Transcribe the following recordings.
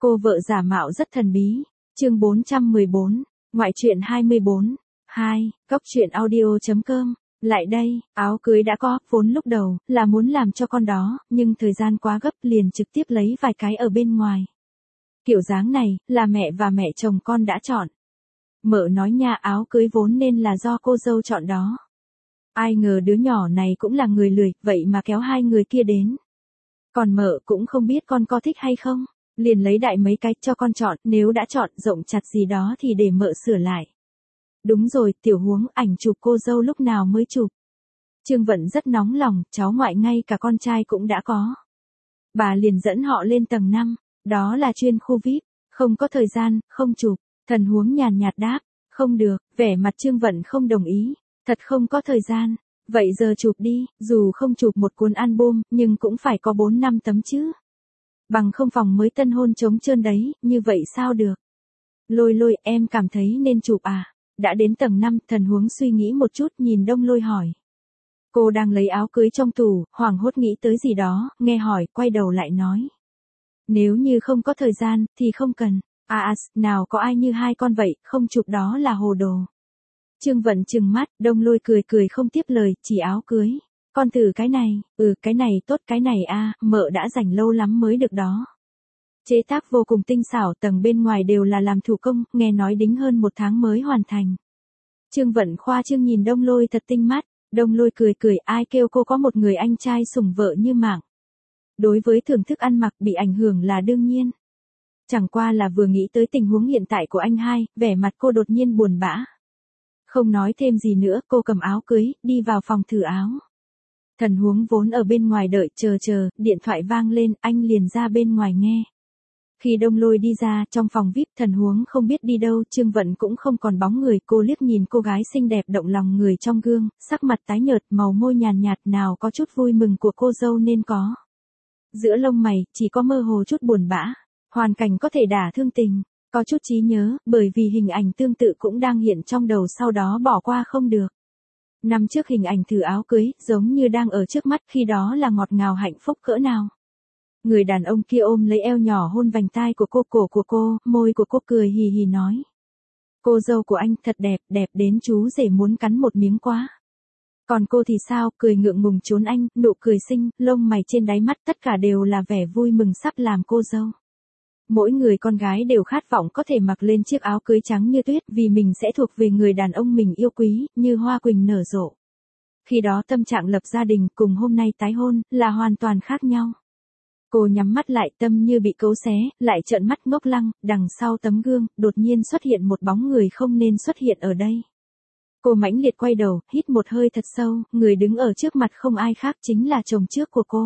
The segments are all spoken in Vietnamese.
Cô vợ giả mạo rất thần bí. Chương 414, ngoại truyện 24. 2, cóc truyện audio.com. Lại đây, áo cưới đã có, vốn lúc đầu là muốn làm cho con đó, nhưng thời gian quá gấp liền trực tiếp lấy vài cái ở bên ngoài. Kiểu dáng này, là mẹ và mẹ chồng con đã chọn. Mợ nói nha, áo cưới vốn nên là do cô dâu chọn đó. Ai ngờ đứa nhỏ này cũng là người lười, vậy mà kéo hai người kia đến. Còn mợ cũng không biết con có thích hay không, liền lấy đại mấy cái cho con chọn, nếu đã chọn rộng chặt gì đó thì để mợ sửa lại. Đúng rồi, tiểu huống, ảnh chụp cô dâu lúc nào mới chụp. Trương Vận rất nóng lòng, cháu ngoại ngay cả con trai cũng đã có. Bà liền dẫn họ lên tầng 5, đó là chuyên khu VIP, không có thời gian, không chụp. Thần huống nhàn nhạt đáp, không được, vẻ mặt Trương Vận không đồng ý, thật không có thời gian. Vậy giờ chụp đi, dù không chụp một cuốn album, nhưng cũng phải có 4-5 tấm chứ. Bằng không phòng mới tân hôn trống trơn đấy, như vậy sao được. Lôi Lôi, em cảm thấy nên chụp à? Đã đến tầng 5, thần huống suy nghĩ một chút, nhìn Đông Lôi hỏi. Cô đang lấy áo cưới trong tủ, hoảng hốt nghĩ tới gì đó, nghe hỏi, quay đầu lại nói. Nếu như không có thời gian, thì không cần. Nào có ai như hai con vậy, không chụp đó là hồ đồ. Trương Vận trừng mắt, Đông Lôi cười cười không tiếp lời, chỉ áo cưới. Con thử cái này, cái này tốt, cái này mợ đã dành lâu lắm mới được đó. Chế tác vô cùng tinh xảo, tầng bên ngoài đều là làm thủ công, nghe nói đính hơn 1 tháng mới hoàn thành. Trương Vận khoa trương nhìn Đông Lôi thật tinh mắt, Đông Lôi cười cười, ai kêu cô có một người anh trai sủng vợ như mạng. Đối với thưởng thức ăn mặc bị ảnh hưởng là đương nhiên. Chẳng qua là vừa nghĩ tới tình huống hiện tại của anh hai, vẻ mặt cô đột nhiên buồn bã. Không nói thêm gì nữa, cô cầm áo cưới, đi vào phòng thử áo. Thần huống vốn ở bên ngoài đợi, chờ, điện thoại vang lên, anh liền ra bên ngoài nghe. Khi Đông Lôi đi ra, trong phòng VIP, thần huống không biết đi đâu, Trương Vận cũng không còn bóng người, cô liếc nhìn cô gái xinh đẹp động lòng người trong gương, sắc mặt tái nhợt, màu môi nhàn nhạt, nào có chút vui mừng của cô dâu nên có. Giữa lông mày, chỉ có mơ hồ chút buồn bã, hoàn cảnh có thể đả thương tình, có chút trí nhớ, bởi vì hình ảnh tương tự cũng đang hiện trong đầu sau đó bỏ qua không được. Năm trước hình ảnh thử áo cưới, giống như đang ở trước mắt, khi đó là ngọt ngào hạnh phúc cỡ nào. Người đàn ông kia ôm lấy eo nhỏ hôn vành tai của cô, cổ của cô, môi của cô cười hì hì nói. Cô dâu của anh thật đẹp, đẹp đến chú rể muốn cắn một miếng quá. Còn cô thì sao, cười ngượng ngùng trốn anh, nụ cười xinh, lông mày trên đáy mắt tất cả đều là vẻ vui mừng sắp làm cô dâu. Mỗi người con gái đều khát vọng có thể mặc lên chiếc áo cưới trắng như tuyết vì mình sẽ thuộc về người đàn ông mình yêu quý, như hoa quỳnh nở rộ. Khi đó tâm trạng lập gia đình cùng hôm nay tái hôn là hoàn toàn khác nhau. Cô nhắm mắt lại, tâm như bị cấu xé, lại trợn mắt ngốc lăng, đằng sau tấm gương, đột nhiên xuất hiện một bóng người không nên xuất hiện ở đây. Cô mãnh liệt quay đầu, hít một hơi thật sâu, người đứng ở trước mặt không ai khác chính là chồng trước của cô.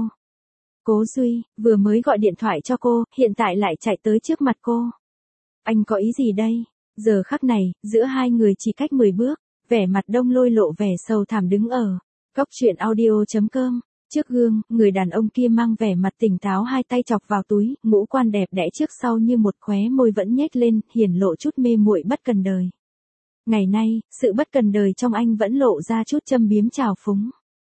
Cố Duy, vừa mới gọi điện thoại cho cô, hiện tại lại chạy tới trước mặt cô. Anh có ý gì đây? Giờ khắc này, giữa hai người chỉ cách 10 bước, vẻ mặt Đông Lôi lộ vẻ sầu thảm đứng ở cóc truyện audio.com. Trước gương, người đàn ông kia mang vẻ mặt tỉnh táo, hai tay chọc vào túi, ngũ quan đẹp đẽ trước sau như một, khóe môi vẫn nhếch lên, hiển lộ chút mê muội bất cần đời. Ngày nay, sự bất cần đời trong anh vẫn lộ ra chút châm biếm trào phúng.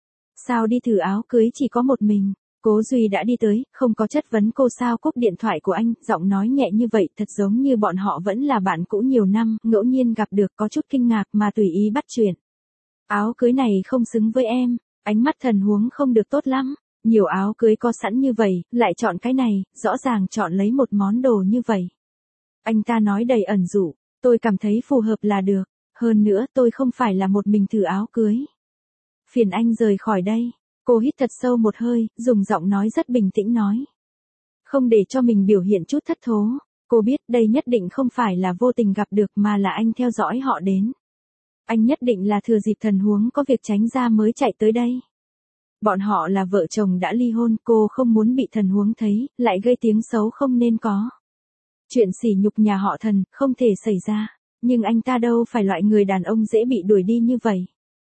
Sao đi thử áo cưới chỉ có một mình? Cố Duy đã đi tới, không có chất vấn cô sao cúp điện thoại của anh, giọng nói nhẹ như vậy thật giống như bọn họ vẫn là bạn cũ nhiều năm, ngẫu nhiên gặp được có chút kinh ngạc mà tùy ý bắt chuyện. Áo cưới này không xứng với em. Ánh mắt thần huống không được tốt lắm, nhiều áo cưới có sẵn như vậy, lại chọn cái này, rõ ràng chọn lấy một món đồ như vậy. Anh ta nói đầy ẩn dụ, tôi cảm thấy phù hợp là được, hơn nữa tôi không phải là một mình thử áo cưới. Phiền anh rời khỏi đây, cô hít thật sâu một hơi, dùng giọng nói rất bình tĩnh nói. Không để cho mình biểu hiện chút thất thố, cô biết đây nhất định không phải là vô tình gặp được mà là anh theo dõi họ đến. Anh nhất định là thừa dịp thần huống có việc tránh ra mới chạy tới đây. Bọn họ là vợ chồng đã ly hôn, cô không muốn bị thần huống thấy, lại gây tiếng xấu không nên có. Chuyện sỉ nhục nhà họ Thần, không thể xảy ra, nhưng anh ta đâu phải loại người đàn ông dễ bị đuổi đi như vậy.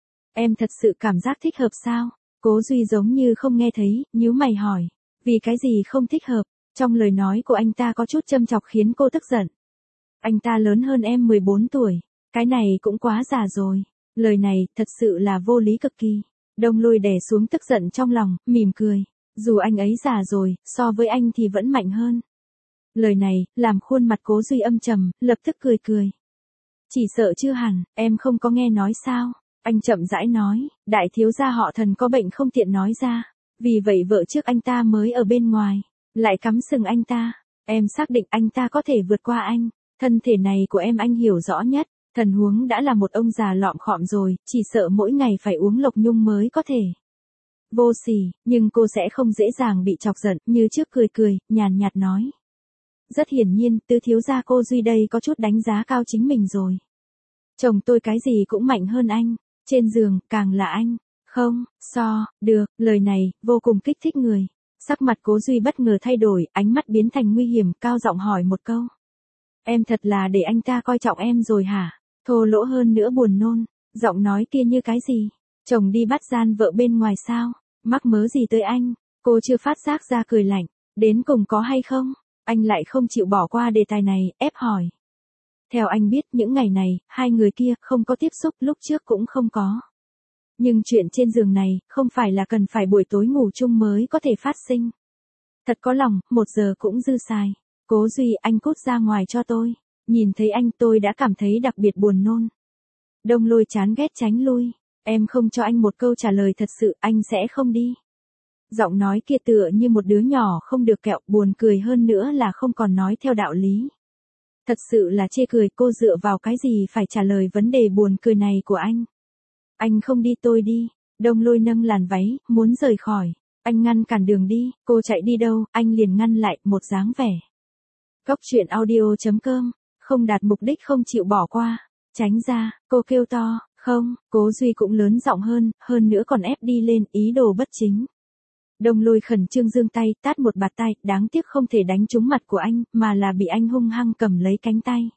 Em thật sự cảm giác thích hợp sao? Cố Duy giống như không nghe thấy, nhíu mày hỏi, vì cái gì không thích hợp? Trong lời nói của anh ta có chút châm chọc khiến cô tức giận. Anh ta lớn hơn em 14 tuổi. Cái này cũng quá già rồi. Lời này, thật sự là vô lý cực kỳ. Đông Lôi đè xuống tức giận trong lòng, mỉm cười. Dù anh ấy già rồi, so với anh thì vẫn mạnh hơn. Lời này, làm khuôn mặt Cố Duy âm trầm, lập tức cười cười. Chỉ sợ chưa hẳn, em không có nghe nói sao? Anh chậm rãi nói, đại thiếu gia họ Thần có bệnh không tiện nói ra. Vì vậy vợ trước anh ta mới ở bên ngoài, lại cắm sừng anh ta. Em xác định anh ta có thể vượt qua anh. Thân thể này của em anh hiểu rõ nhất. Thần Huống đã là một ông già lọm khọm rồi, chỉ sợ mỗi ngày phải uống lộc nhung mới có thể. Vô sỉ, nhưng cô sẽ không dễ dàng bị chọc giận, như trước cười cười, nhàn nhạt nói. Rất hiển nhiên, tứ thiếu gia cô Duy đây có chút đánh giá cao chính mình rồi. Chồng tôi cái gì cũng mạnh hơn anh, trên giường, càng là anh. Không, được, lời này, vô cùng kích thích người. Sắc mặt Cố Duy bất ngờ thay đổi, ánh mắt biến thành nguy hiểm, cao giọng hỏi một câu. Em thật là để anh ta coi trọng em rồi hả? Thô lỗ hơn nữa buồn nôn, giọng nói kia như cái gì? Chồng đi bắt gian vợ bên ngoài sao? Mắc mớ gì tới anh? Cô chưa phát giác ra cười lạnh, đến cùng có hay không? Anh lại không chịu bỏ qua đề tài này, ép hỏi. Theo anh biết, những ngày này, hai người kia không có tiếp xúc, lúc trước cũng không có. Nhưng chuyện trên giường này, không phải là cần phải buổi tối ngủ chung mới có thể phát sinh. Thật có lòng, 1 giờ cũng dư xài. Cố Duy, anh cút ra ngoài cho tôi. Nhìn thấy anh tôi đã cảm thấy đặc biệt buồn nôn. Đông Lôi chán ghét tránh lui. Em không cho anh một câu trả lời thật sự, anh sẽ không đi. Giọng nói kia tựa như một đứa nhỏ không được kẹo, buồn cười hơn nữa là không còn nói theo đạo lý. Thật sự là chê cười, cô dựa vào cái gì phải trả lời vấn đề buồn cười này của anh. Anh không đi tôi đi. Đông Lôi nâng làn váy, muốn rời khỏi. Anh ngăn cản đường đi, cô chạy đi đâu, anh liền ngăn lại, một dáng vẻ. Cốc truyện audio.com, không đạt mục đích không chịu bỏ qua. Tránh ra, cô kêu to, không, Cố Duy cũng lớn giọng hơn nữa còn ép đi lên, ý đồ bất chính. Đông Lôi khẩn trương giương tay, tát một bạt tay, đáng tiếc không thể đánh trúng mặt của anh, mà là bị anh hung hăng cầm lấy cánh tay.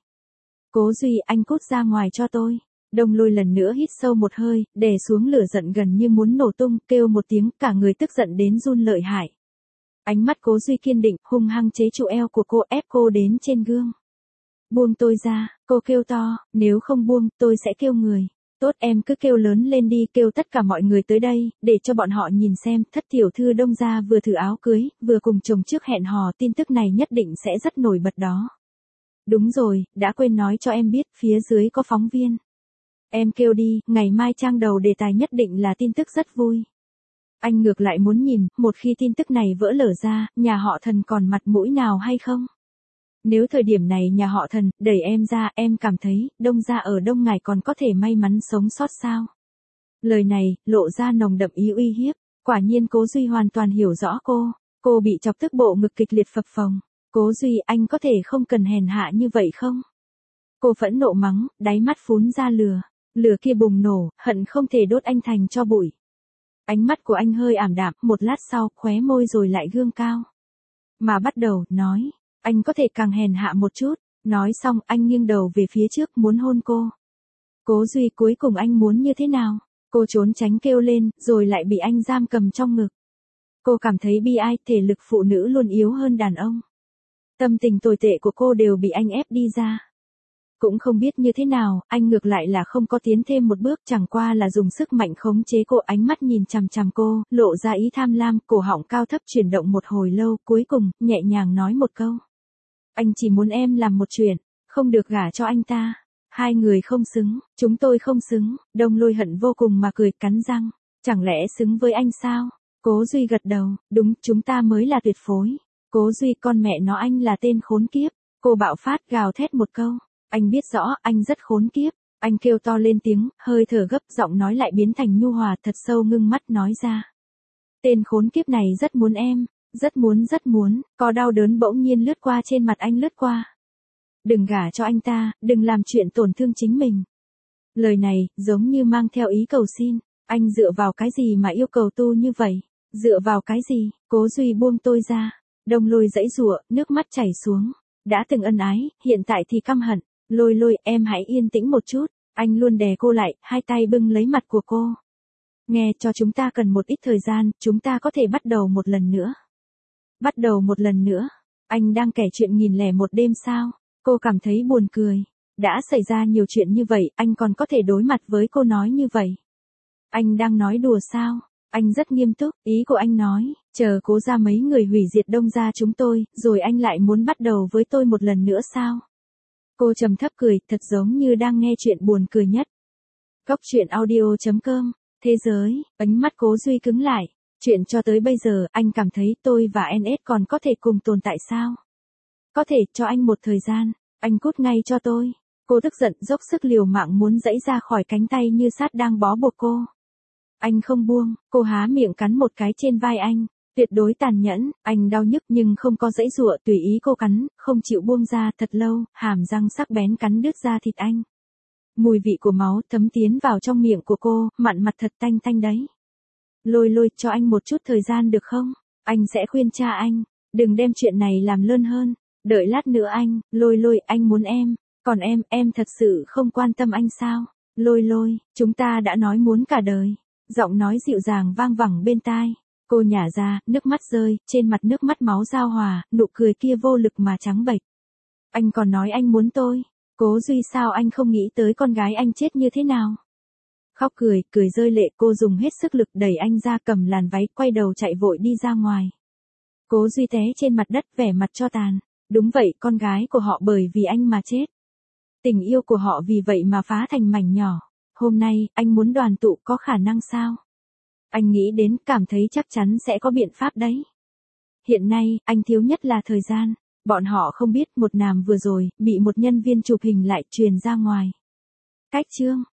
Cố Duy, anh cút ra ngoài cho tôi. Đông Lôi lần nữa hít sâu một hơi, đè xuống lửa giận gần như muốn nổ tung, kêu một tiếng, cả người tức giận đến run lợi hại. Ánh mắt Cố Duy kiên định, hung hăng chế trụ eo của cô, ép cô đến trên gương. Buông tôi ra, cô kêu to, nếu không buông, tôi sẽ kêu người. Tốt, em cứ kêu lớn lên đi, kêu tất cả mọi người tới đây, để cho bọn họ nhìn xem, thất tiểu thư Đông gia vừa thử áo cưới, vừa cùng chồng trước hẹn hò, tin tức này nhất định sẽ rất nổi bật đó. Đúng rồi, đã quên nói cho em biết, phía dưới có phóng viên. Em kêu đi, ngày mai trang đầu đề tài nhất định là tin tức rất vui. Anh ngược lại muốn nhìn, một khi tin tức này vỡ lở ra, nhà họ Thần còn mặt mũi nào hay không? Nếu thời điểm này nhà họ Thần đẩy em ra, em cảm thấy Đông gia ở Đông Ngải còn có thể may mắn sống sót sao? Lời này lộ ra nồng đậm ý uy hiếp. Quả nhiên Cố Duy hoàn toàn hiểu rõ cô bị chọc tức bộ ngực kịch liệt phập phồng. Cố Duy, anh có thể không cần hèn hạ như vậy không? Cô phẫn nộ mắng, đáy mắt phún ra lửa kia bùng nổ, hận không thể đốt anh thành tro bụi. Ánh mắt của anh hơi ảm đạm, một lát sau, khóe môi rồi lại gương cao. Mà bắt đầu, nói, anh có thể càng hèn hạ một chút. Nói xong, anh nghiêng đầu về phía trước muốn hôn cô. Cố Duy, cuối cùng anh muốn như thế nào? Cô trốn tránh kêu lên, rồi lại bị anh giam cầm trong ngực. Cô cảm thấy bi ai, thể lực phụ nữ luôn yếu hơn đàn ông. Tâm tình tồi tệ của cô đều bị anh ép đi ra. Cũng không biết như thế nào, anh ngược lại là không có tiến thêm một bước, chẳng qua là dùng sức mạnh khống chế cô, ánh mắt nhìn chằm chằm cô, lộ ra ý tham lam, cổ họng cao thấp chuyển động một hồi lâu, cuối cùng, nhẹ nhàng nói một câu. Anh chỉ muốn em làm một chuyện, không được gả cho anh ta. Hai người không xứng, chúng tôi không xứng. Đông Lôi hận vô cùng mà cười, cắn răng. Chẳng lẽ xứng với anh sao? Cố Duy gật đầu, đúng, chúng ta mới là tuyệt phối. Cố Duy, con mẹ nó, anh là tên khốn kiếp. Cô bạo phát gào thét một câu. Anh biết rõ, anh rất khốn kiếp. Anh kêu to lên tiếng, hơi thở gấp, giọng nói lại biến thành nhu hòa, thật sâu, ngưng mắt nói ra. Tên khốn kiếp này rất muốn em, rất muốn, có đau đớn bỗng nhiên lướt qua trên mặt anh lướt qua. Đừng gả cho anh ta, đừng làm chuyện tổn thương chính mình. Lời này, giống như mang theo ý cầu xin. Anh dựa vào cái gì mà yêu cầu tu như vậy? Dựa vào cái gì? Cố Duy, buông tôi ra. Đông Lôi giãy giụa, nước mắt chảy xuống. Đã từng ân ái, hiện tại thì căm hận. Lôi, em hãy yên tĩnh một chút. Anh luôn đè cô lại, hai tay bưng lấy mặt của cô. Nghe, cho chúng ta cần một ít thời gian, chúng ta có thể bắt đầu một lần nữa. Bắt đầu một lần nữa? Anh đang kể chuyện 1001 đêm sao? Cô cảm thấy buồn cười. Đã xảy ra nhiều chuyện như vậy, anh còn có thể đối mặt với cô nói như vậy. Anh đang nói đùa sao? Anh rất nghiêm túc, ý của anh nói, Chờ Cố gia mấy người hủy diệt Đông gia chúng tôi, rồi anh lại muốn bắt đầu với tôi một lần nữa sao? Cô trầm thấp cười, thật giống như đang nghe chuyện buồn cười nhất. Cốc truyện audio.com, thế giới, ánh mắt Cố Duy cứng lại. Chuyện cho tới bây giờ, anh cảm thấy tôi và NS còn có thể cùng tồn tại sao? Có thể, cho anh một thời gian, anh cút ngay cho tôi. Cô tức giận dốc sức liều mạng muốn giãy ra khỏi cánh tay như sát đang bó buộc cô. Anh không buông, cô há miệng cắn một cái trên vai anh. Tuyệt đối tàn nhẫn, anh đau nhức nhưng không có giãy giụa, tùy ý cô cắn, không chịu buông ra. Thật lâu, hàm răng sắc bén cắn đứt da thịt anh. Mùi vị của máu thấm tiến vào trong miệng của cô, mặn mặt thật tanh tanh đấy. Lôi Lôi, cho anh một chút thời gian được không? Anh sẽ khuyên cha anh, đừng đem chuyện này làm lớn hơn. Đợi lát nữa anh, Lôi Lôi, anh muốn em, còn em thật sự không quan tâm anh sao? Lôi Lôi, chúng ta đã nói muốn cả đời. Giọng nói dịu dàng vang vẳng bên tai. Cô nhả ra, nước mắt rơi, trên mặt nước mắt máu giao hòa, nụ cười kia vô lực mà trắng bệch. Anh còn nói anh muốn tôi. Cố Duy, sao anh không nghĩ tới con gái anh chết như thế nào? Khóc cười rơi lệ, cô dùng hết sức lực đẩy anh ra, cầm làn váy, quay đầu chạy vội đi ra ngoài. Cố Duy té trên mặt đất, vẻ mặt cho tàn. Đúng vậy, con gái của họ bởi vì anh mà chết. Tình yêu của họ vì vậy mà phá thành mảnh nhỏ. Hôm nay, anh muốn đoàn tụ, có khả năng sao? Anh nghĩ đến, cảm thấy chắc chắn sẽ có biện pháp đấy. Hiện nay, anh thiếu nhất là thời gian. Bọn họ không biết, một nam vừa rồi, bị một nhân viên chụp hình lại truyền ra ngoài. Cách chương